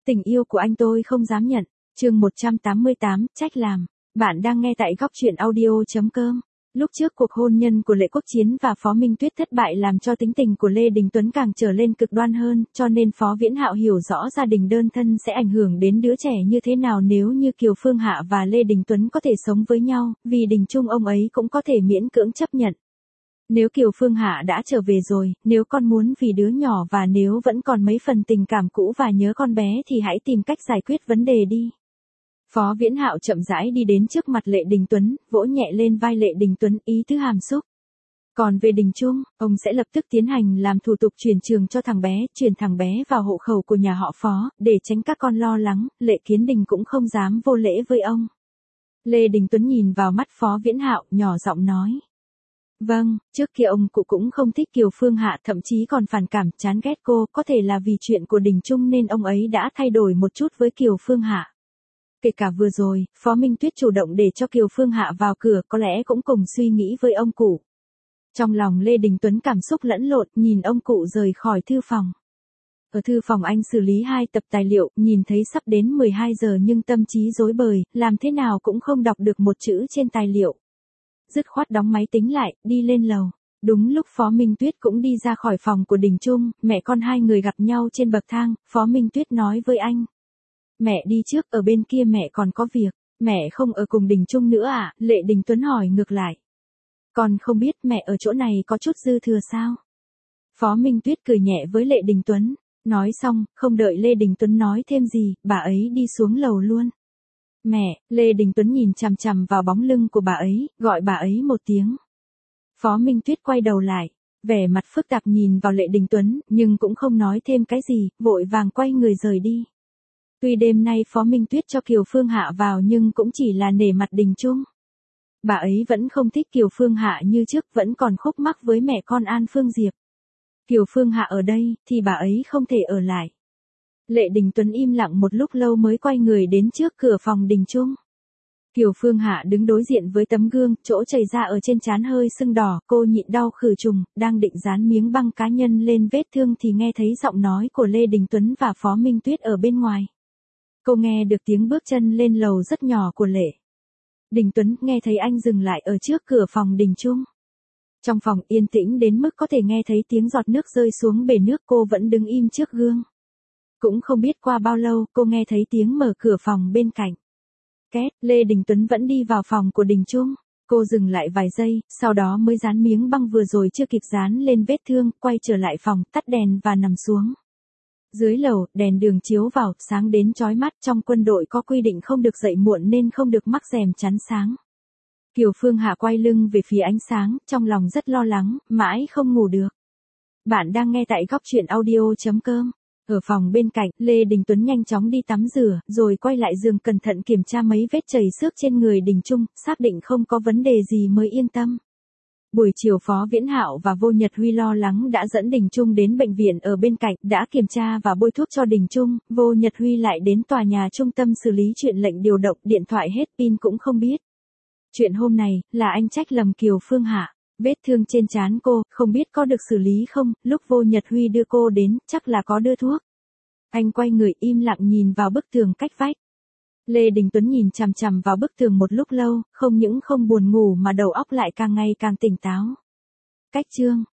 Tình yêu của anh tôi không dám nhận. Chương 188, trách làm. Bạn đang nghe tại góc truyện audio.com. Lúc trước cuộc hôn nhân của Lệ Quốc Chiến và Phó Minh Tuyết thất bại làm cho tính tình của Lê Đình Tuấn càng trở lên cực đoan hơn, cho nên Phó Viễn Hạo hiểu rõ gia đình đơn thân sẽ ảnh hưởng đến đứa trẻ như thế nào nếu như Kiều Phương Hạ và Lê Đình Tuấn có thể sống với nhau, vì Đình Chung ông ấy cũng có thể miễn cưỡng chấp nhận. Nếu Kiều Phương Hạ đã trở về rồi, nếu con muốn vì đứa nhỏ và nếu vẫn còn mấy phần tình cảm cũ và nhớ con bé thì hãy tìm cách giải quyết vấn đề đi. Phó Viễn Hạo chậm rãi đi đến trước mặt Lệ Đình Tuấn, vỗ nhẹ lên vai Lệ Đình Tuấn, ý tứ hàm xúc. Còn về Đình Chung, ông sẽ lập tức tiến hành làm thủ tục chuyển trường cho thằng bé, chuyển thằng bé vào hộ khẩu của nhà họ Phó, để tránh các con lo lắng. Lệ Kiến Đình cũng không dám vô lễ với ông. Lê Đình Tuấn nhìn vào mắt Phó Viễn Hạo, nhỏ giọng nói. Vâng, trước kia ông cụ cũng không thích Kiều Phương Hạ, thậm chí còn phản cảm, chán ghét cô, có thể là vì chuyện của Đình Chung nên ông ấy đã thay đổi một chút với Kiều Phương Hạ. Kể cả vừa rồi, Phó Minh Tuyết chủ động để cho Kiều Phương Hạ vào cửa, có lẽ cũng cùng suy nghĩ với ông cụ. Trong lòng Lê Đình Tuấn cảm xúc lẫn lộn, nhìn ông cụ rời khỏi thư phòng. Ở thư phòng anh xử lý 2 tập tài liệu, nhìn thấy sắp đến 12 giờ nhưng tâm trí rối bời, làm thế nào cũng không đọc được một chữ trên tài liệu. Dứt khoát đóng máy tính lại, đi lên lầu. Đúng lúc Phó Minh Tuyết cũng đi ra khỏi phòng của Đình Chung, mẹ con hai người gặp nhau trên bậc thang, Phó Minh Tuyết nói với anh. Mẹ đi trước, ở bên kia mẹ còn có việc. Mẹ không ở cùng Đình Chung nữa à? Lệ Đình Tuấn hỏi ngược lại. Con không biết mẹ ở chỗ này có chút dư thừa sao? Phó Minh Tuyết cười nhẹ với Lệ Đình Tuấn. Nói xong, không đợi Lê Đình Tuấn nói thêm gì, bà ấy đi xuống lầu luôn. Mẹ, Lê Đình Tuấn nhìn chằm chằm vào bóng lưng của bà ấy, gọi bà ấy một tiếng. Phó Minh Tuyết quay đầu lại, vẻ mặt phức tạp nhìn vào Lệ Đình Tuấn, nhưng cũng không nói thêm cái gì, vội vàng quay người rời đi. Tuy đêm nay Phó Minh Tuyết cho Kiều Phương Hạ vào nhưng cũng chỉ là nể mặt Đình Chung. Bà ấy vẫn không thích Kiều Phương Hạ như trước, vẫn còn khúc mắc với mẹ con An Phương Diệp. Kiều Phương Hạ ở đây, thì bà ấy không thể ở lại. Lệ Đình Tuấn im lặng một lúc lâu mới quay người đến trước cửa phòng Đình Chung. Kiều Phương Hạ đứng đối diện với tấm gương, chỗ chảy ra ở trên trán hơi sưng đỏ, cô nhịn đau khử trùng, đang định dán miếng băng cá nhân lên vết thương thì nghe thấy giọng nói của Lê Đình Tuấn và Phó Minh Tuyết ở bên ngoài. Cô nghe được tiếng bước chân lên lầu rất nhỏ của Lệ Đình Tuấn, nghe thấy anh dừng lại ở trước cửa phòng Đình Chung. Trong phòng yên tĩnh đến mức có thể nghe thấy tiếng giọt nước rơi xuống bể nước, cô vẫn đứng im trước gương. Cũng không biết qua bao lâu, cô nghe thấy tiếng mở cửa phòng bên cạnh. Két, Lê Đình Tuấn vẫn đi vào phòng của Đình Chung. Cô dừng lại vài giây, sau đó mới dán miếng băng vừa rồi chưa kịp dán lên vết thương, quay trở lại phòng, tắt đèn và nằm xuống. Dưới lầu, đèn đường chiếu vào, sáng đến chói mắt, trong quân đội có quy định không được dậy muộn nên không được mắc rèm chắn sáng. Kiều Phương Hạ quay lưng về phía ánh sáng, trong lòng rất lo lắng, mãi không ngủ được. Bạn đang nghe tại góc truyện audio.com. Ở phòng bên cạnh, Lê Đình Tuấn nhanh chóng đi tắm rửa, rồi quay lại giường cẩn thận kiểm tra mấy vết chảy xước trên người Đình Chung, xác định không có vấn đề gì mới yên tâm. Buổi chiều Phó Viễn Hạo và Vô Nhật Huy lo lắng đã dẫn Đình Chung đến bệnh viện ở bên cạnh, đã kiểm tra và bôi thuốc cho Đình Chung, Vô Nhật Huy lại đến tòa nhà trung tâm xử lý chuyện lệnh điều động, điện thoại hết pin cũng không biết. Chuyện hôm này, là anh trách lầm Kiều Phương Hạ. Vết thương trên trán cô, không biết có được xử lý không, lúc Vô Nhật Huy đưa cô đến, chắc là có đưa thuốc. Anh quay người im lặng nhìn vào bức tường cách vách. Lê Đình Tuấn nhìn chằm chằm vào bức tường một lúc lâu, không những không buồn ngủ mà đầu óc lại càng ngày càng tỉnh táo. Cách chương